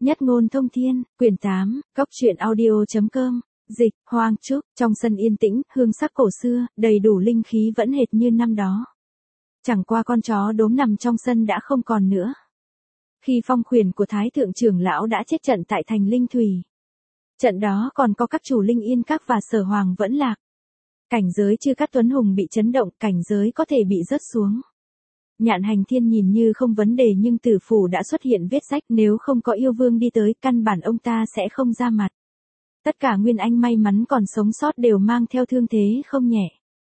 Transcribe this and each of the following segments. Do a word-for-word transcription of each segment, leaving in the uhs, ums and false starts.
Nhất ngôn thông thiên, quyển tám, cốc truyện audio.com, dịch, Hoang Trúc, trong sân yên tĩnh, hương sắc cổ xưa, đầy đủ linh khí vẫn hệt như năm đó. Chẳng qua con chó đốm nằm trong sân đã không còn nữa. Khi phong khuyển của Thái Thượng trưởng lão đã chết trận tại thành Linh Thủy. Trận đó còn có các chủ Linh Yên Các và Sở Hoàng vẫn lạc. Cảnh giới Chư Cát Tuấn Hùng bị chấn động, cảnh giới có thể bị rớt xuống. Nhạn Hành Thiên nhìn như không vấn đề nhưng tử phủ đã xuất hiện vết rách, nếu không có yêu vương đi tới, căn bản ông ta sẽ không ra mặt. Tất cả Nguyên Anh may mắn còn sống sót đều mang theo thương thế không nhẹ.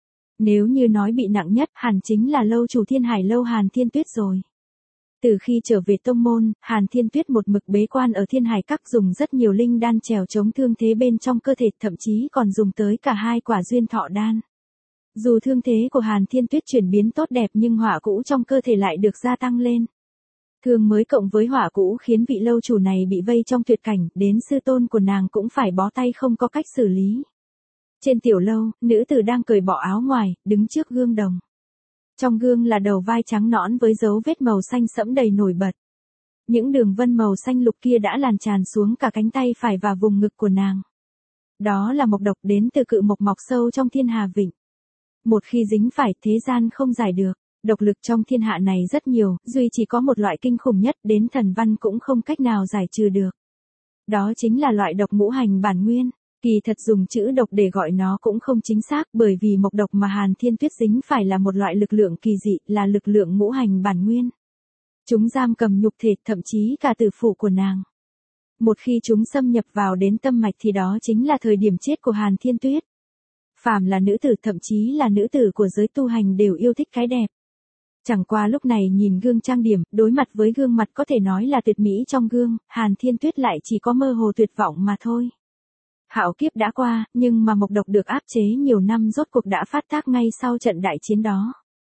Nếu như nói bị nặng nhất, hẳn chính là lâu chủ Thiên Hải lâu Hàn Thiên Tuyết rồi. Từ khi trở về tông môn, Hàn Thiên Tuyết một mực bế quan ở Thiên Hải Các, dùng rất nhiều linh đan trèo chống thương thế bên trong cơ thể, thậm chí còn dùng tới cả hai quả duyên thọ đan. Dù thương thế của Hàn Thiên Tuyết chuyển biến tốt đẹp nhưng hỏa cũ trong cơ thể lại được gia tăng lên. Thương mới cộng với hỏa cũ khiến vị lâu chủ này bị vây trong tuyệt cảnh, đến sư tôn của nàng cũng phải bó tay không có cách xử lý. Trên tiểu lâu, nữ tử đang cởi bỏ áo ngoài, đứng trước gương đồng. Trong gương là đầu vai trắng nõn với dấu vết màu xanh sẫm đầy nổi bật. Những đường vân màu xanh lục kia đã lan tràn xuống cả cánh tay phải và vùng ngực của nàng. Đó là mộc độc đến từ cự mộc mọc sâu trong thiên hà vịnh. Một khi dính phải, thế gian không giải được. Độc lực trong thiên hạ này rất nhiều, duy chỉ có một loại kinh khủng nhất, đến thần văn cũng không cách nào giải trừ được. Đó chính là loại độc ngũ hành bản nguyên. Kỳ thật dùng chữ độc để gọi nó cũng không chính xác, bởi vì mộc độc mà Hàn Thiên Tuyết dính phải là một loại lực lượng kỳ dị, là lực lượng ngũ hành bản nguyên. Chúng giam cầm nhục thể, thậm chí cả tử phủ của nàng. Một khi chúng xâm nhập vào đến tâm mạch thì đó chính là thời điểm chết của Hàn Thiên Tuyết. Phàm là nữ tử, thậm chí là nữ tử của giới tu hành đều yêu thích cái đẹp. Chẳng qua lúc này nhìn gương trang điểm, đối mặt với gương mặt có thể nói là tuyệt mỹ trong gương, Hàn Thiên Tuyết lại chỉ có mơ hồ tuyệt vọng mà thôi. Hạo kiếp đã qua, nhưng mà mộc độc được áp chế nhiều năm rốt cuộc đã phát tác ngay sau trận đại chiến đó.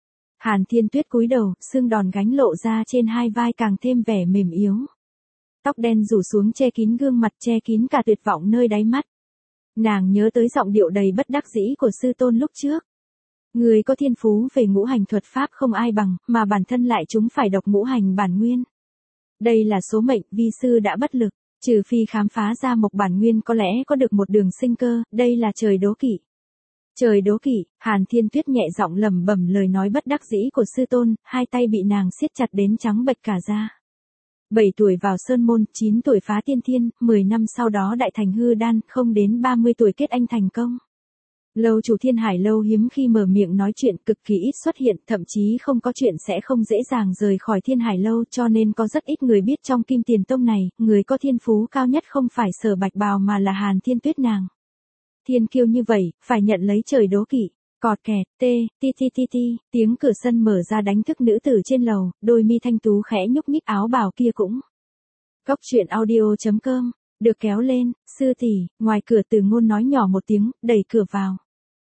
Hàn Thiên Tuyết cúi đầu, xương đòn gánh lộ ra trên hai vai càng thêm vẻ mềm yếu. Tóc đen rủ xuống che kín gương mặt, che kín cả tuyệt vọng nơi đáy mắt. Nàng nhớ tới giọng điệu đầy bất đắc dĩ của sư tôn lúc trước. Người có thiên phú về ngũ hành thuật pháp không ai bằng, mà bản thân lại chúng phải độc ngũ hành bản nguyên. Đây là số mệnh, vi sư đã bất lực, trừ phi khám phá ra mộc bản nguyên có lẽ có được một đường sinh cơ, đây là trời đố kỵ. Trời đố kỵ, Hàn Thiên Tuyết nhẹ giọng lẩm bẩm lời nói bất đắc dĩ của sư tôn, hai tay bị nàng siết chặt đến trắng bệch cả da. bảy tuổi vào sơn môn, chín tuổi phá tiên thiên, mười năm sau đó đại thành hư đan, không đến ba mươi tuổi kết anh thành công. Lâu chủ Thiên Hải lâu hiếm khi mở miệng nói chuyện, cực kỳ ít xuất hiện, thậm chí không có chuyện sẽ không dễ dàng rời khỏi Thiên Hải lâu, cho nên có rất ít người biết trong Kim Tiền Tông này, người có thiên phú cao nhất không phải Sở Bạch Bào mà là Hàn Thiên Tuyết nàng. Thiên kiêu như vậy, phải nhận lấy trời đố kỵ. Cọt kẹt, tê, ti ti ti ti, tiếng cửa sân mở ra đánh thức nữ tử trên lầu, đôi mi thanh tú khẽ nhúc nhích, áo bào kia cũng. Cốc truyện audio.com, được kéo lên, sư tỷ, ngoài cửa Từ Ngôn nói nhỏ một tiếng, đẩy cửa vào.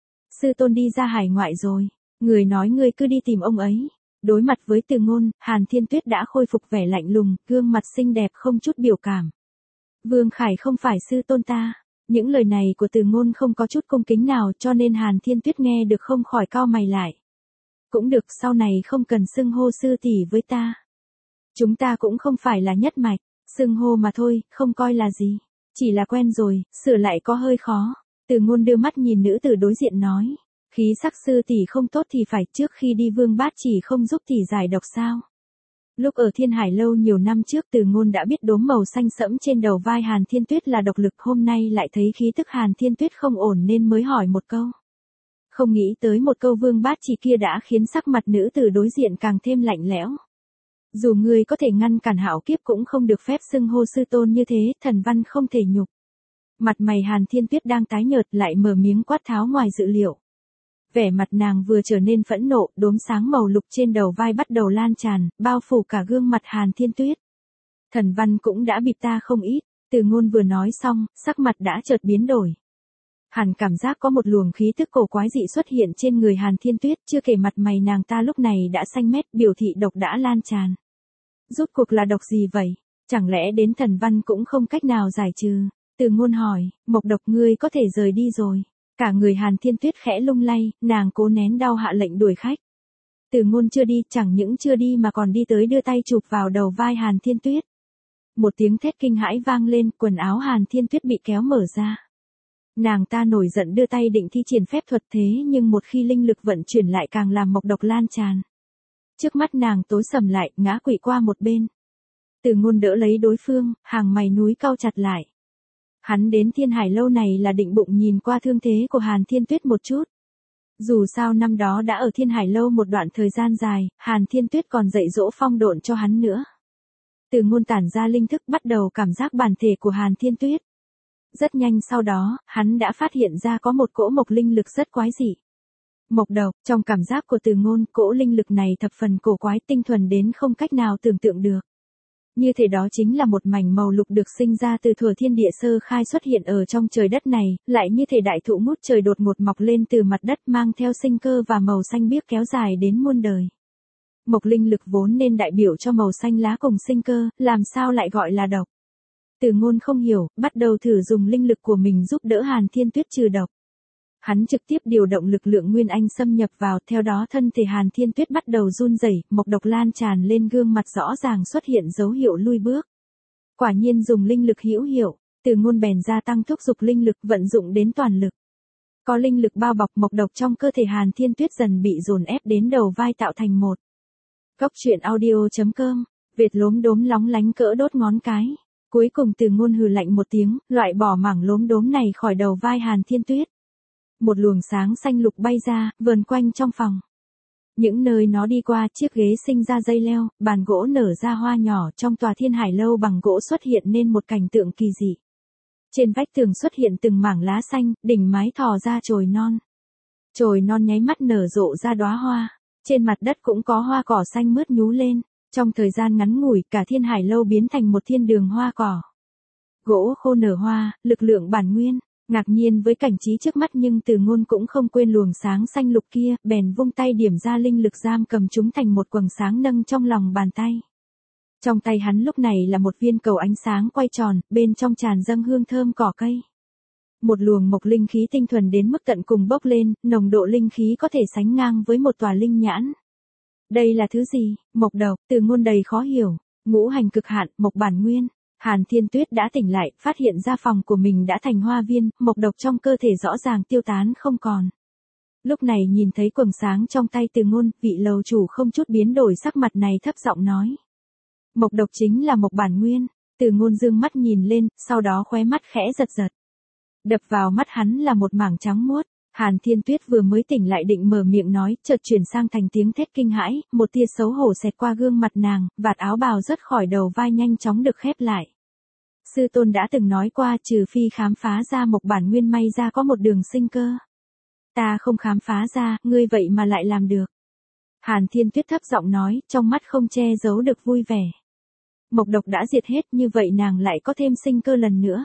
Sư tôn đi ra hải ngoại rồi, người nói ngươi cứ đi tìm ông ấy. Đối mặt với Từ Ngôn, Hàn Thiên Tuyết đã khôi phục vẻ lạnh lùng, gương mặt xinh đẹp không chút biểu cảm. Vương Khải không phải sư tôn ta. Những lời này của Từ Ngôn không có chút cung kính nào, cho nên Hàn Thiên Tuyết nghe được không khỏi cau mày lại. Cũng được, sau này không cần xưng hô sư tỷ với ta. Chúng ta cũng không phải là nhất mạch, xưng hô mà thôi, không coi là gì. Chỉ là quen rồi, sửa lại có hơi khó. Từ Ngôn đưa mắt nhìn nữ tử đối diện nói. Khí sắc sư tỷ không tốt thì phải, trước khi đi Vương Bát chỉ không giúp tỷ giải độc sao. Lúc ở Thiên Hải lâu nhiều năm trước, Từ Ngôn đã biết đốm màu xanh sẫm trên đầu vai Hàn Thiên Tuyết là độc lực, hôm nay lại thấy khí tức Hàn Thiên Tuyết không ổn nên mới hỏi một câu. Không nghĩ tới một câu Vương Bát chỉ kia đã khiến sắc mặt nữ tử đối diện càng thêm lạnh lẽo. Dù người có thể ngăn cản hạo kiếp cũng không được phép xưng hô sư tôn như thế, thần văn không thể nhục. Mặt mày Hàn Thiên Tuyết đang tái nhợt lại mở miếng quát tháo ngoài dự liệu. Vẻ mặt nàng vừa trở nên phẫn nộ, đốm sáng màu lục trên đầu vai bắt đầu lan tràn, bao phủ cả gương mặt Hàn Thiên Tuyết. Thần văn cũng đã bịp ta không ít, Từ Ngôn vừa nói xong, sắc mặt đã chợt biến đổi. Hàn cảm giác có một luồng khí tức cổ quái dị xuất hiện trên người Hàn Thiên Tuyết, chưa kể mặt mày nàng ta lúc này đã xanh mét, biểu thị độc đã lan tràn. Rốt cuộc là độc gì vậy? Chẳng lẽ đến thần văn cũng không cách nào giải trừ? Từ Ngôn hỏi, mộc độc ngươi có thể rời đi rồi. Cả người Hàn Thiên Tuyết khẽ lung lay, nàng cố nén đau hạ lệnh đuổi khách. Từ Ngôn chưa đi, chẳng những chưa đi mà còn đi tới đưa tay chụp vào đầu vai Hàn Thiên Tuyết. Một tiếng thét kinh hãi vang lên, quần áo Hàn Thiên Tuyết bị kéo mở ra. Nàng ta nổi giận đưa tay định thi triển phép thuật thế nhưng một khi linh lực vận chuyển lại càng làm mộc độc lan tràn. Trước mắt nàng tối sầm lại, ngã quỵ qua một bên. Từ Ngôn đỡ lấy đối phương, hàng mày núi cau chặt lại. Hắn đến Thiên Hải Lâu này là định bụng nhìn qua thương thế của Hàn Thiên Tuyết một chút. Dù sao năm đó đã ở Thiên Hải Lâu một đoạn thời gian dài, Hàn Thiên Tuyết còn dạy dỗ phong độn cho hắn nữa. Từ Ngôn tản ra linh thức bắt đầu cảm giác bản thể của Hàn Thiên Tuyết. Rất nhanh sau đó, hắn đã phát hiện ra có một cỗ mộc linh lực rất quái dị. Mộc độc, trong cảm giác của Từ Ngôn, cỗ linh lực này thập phần cổ quái tinh thuần đến không cách nào tưởng tượng được. Như thể đó chính là một mảnh màu lục được sinh ra từ thuở thiên địa sơ khai xuất hiện ở trong trời đất này, lại như thể đại thụ ngút trời đột ngột mọc lên từ mặt đất mang theo sinh cơ và màu xanh biếc kéo dài đến muôn đời. Mộc linh lực vốn nên đại biểu cho màu xanh lá cùng sinh cơ, làm sao lại gọi là độc? Từ Ngôn không hiểu, bắt đầu thử dùng linh lực của mình giúp đỡ Hàn Thiên Tuyết trừ độc. Hắn trực tiếp điều động lực lượng Nguyên Anh xâm nhập vào, theo đó thân thể Hàn Thiên Tuyết bắt đầu run rẩy, mộc độc lan tràn lên gương mặt rõ ràng xuất hiện dấu hiệu lui bước. Quả nhiên dùng linh lực hữu hiệu, Từ Ngôn bèn gia tăng thúc giục linh lực vận dụng đến toàn lực. Có linh lực bao bọc mộc độc trong cơ thể Hàn Thiên Tuyết dần bị dồn ép đến đầu vai tạo thành một. Góc truyện audio chấm com, Việt lốm đốm lóng lánh cỡ đốt ngón cái. Cuối cùng Từ Ngôn hừ lạnh một tiếng, loại bỏ mảng lốm đốm này khỏi đầu vai Hàn Thiên Tuyết. Một luồng sáng xanh lục bay ra, vờn quanh trong phòng. Những nơi nó đi qua, chiếc ghế sinh ra dây leo, bàn gỗ nở ra hoa nhỏ, trong tòa Thiên Hải Lâu bằng gỗ xuất hiện nên một cảnh tượng kỳ dị. Trên vách tường xuất hiện từng mảng lá xanh, đỉnh mái thò ra chồi non. Chồi non nháy mắt nở rộ ra đóa hoa, trên mặt đất cũng có hoa cỏ xanh mướt nhú lên. Trong thời gian ngắn ngủi, cả Thiên Hải Lâu biến thành một thiên đường hoa cỏ. Gỗ khô nở hoa, lực lượng bản nguyên. Ngạc nhiên với cảnh trí trước mắt nhưng Từ Ngôn cũng không quên luồng sáng xanh lục kia, bèn vung tay điểm ra linh lực giam cầm chúng thành một quầng sáng nâng trong lòng bàn tay. Trong tay hắn lúc này là một viên cầu ánh sáng quay tròn, bên trong tràn dâng hương thơm cỏ cây. Một luồng mộc linh khí tinh thuần đến mức tận cùng bốc lên, nồng độ linh khí có thể sánh ngang với một tòa linh nhãn. Đây là thứ gì? Mộc độc. Từ Ngôn đầy khó hiểu. Ngũ hành cực hạn, mộc bản nguyên. Hàn Thiên Tuyết đã tỉnh lại, phát hiện ra phòng của mình đã thành hoa viên, mộc độc trong cơ thể rõ ràng tiêu tán không còn. Lúc này nhìn thấy quầng sáng trong tay Từ Ngôn, vị lầu chủ không chút biến đổi sắc mặt này thấp giọng nói. Mộc độc chính là mộc bản nguyên. Từ Ngôn dương mắt nhìn lên, sau đó khóe mắt khẽ giật giật. Đập vào mắt hắn là một mảng trắng muốt. Hàn Thiên Tuyết vừa mới tỉnh lại định mở miệng nói, chợt chuyển sang thành tiếng thét kinh hãi, một tia xấu hổ xẹt qua gương mặt nàng, vạt áo bào rớt khỏi đầu vai nhanh chóng được khép lại. Sư tôn đã từng nói qua, trừ phi khám phá ra mộc bản nguyên may ra có một đường sinh cơ. Ta không khám phá ra, ngươi vậy mà lại làm được. Hàn Thiên Tuyết thấp giọng nói, trong mắt không che giấu được vui vẻ. Mộc độc đã diệt hết, như vậy nàng lại có thêm sinh cơ lần nữa.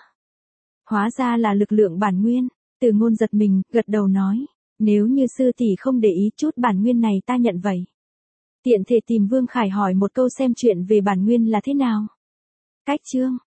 Hóa ra là lực lượng bản nguyên. Từ Ngôn giật mình, gật đầu nói, nếu như sư tỷ không để ý chút bản nguyên này ta nhận vậy. Tiện thể tìm Vương Khải hỏi một câu xem chuyện về bản nguyên là thế nào. Cách chương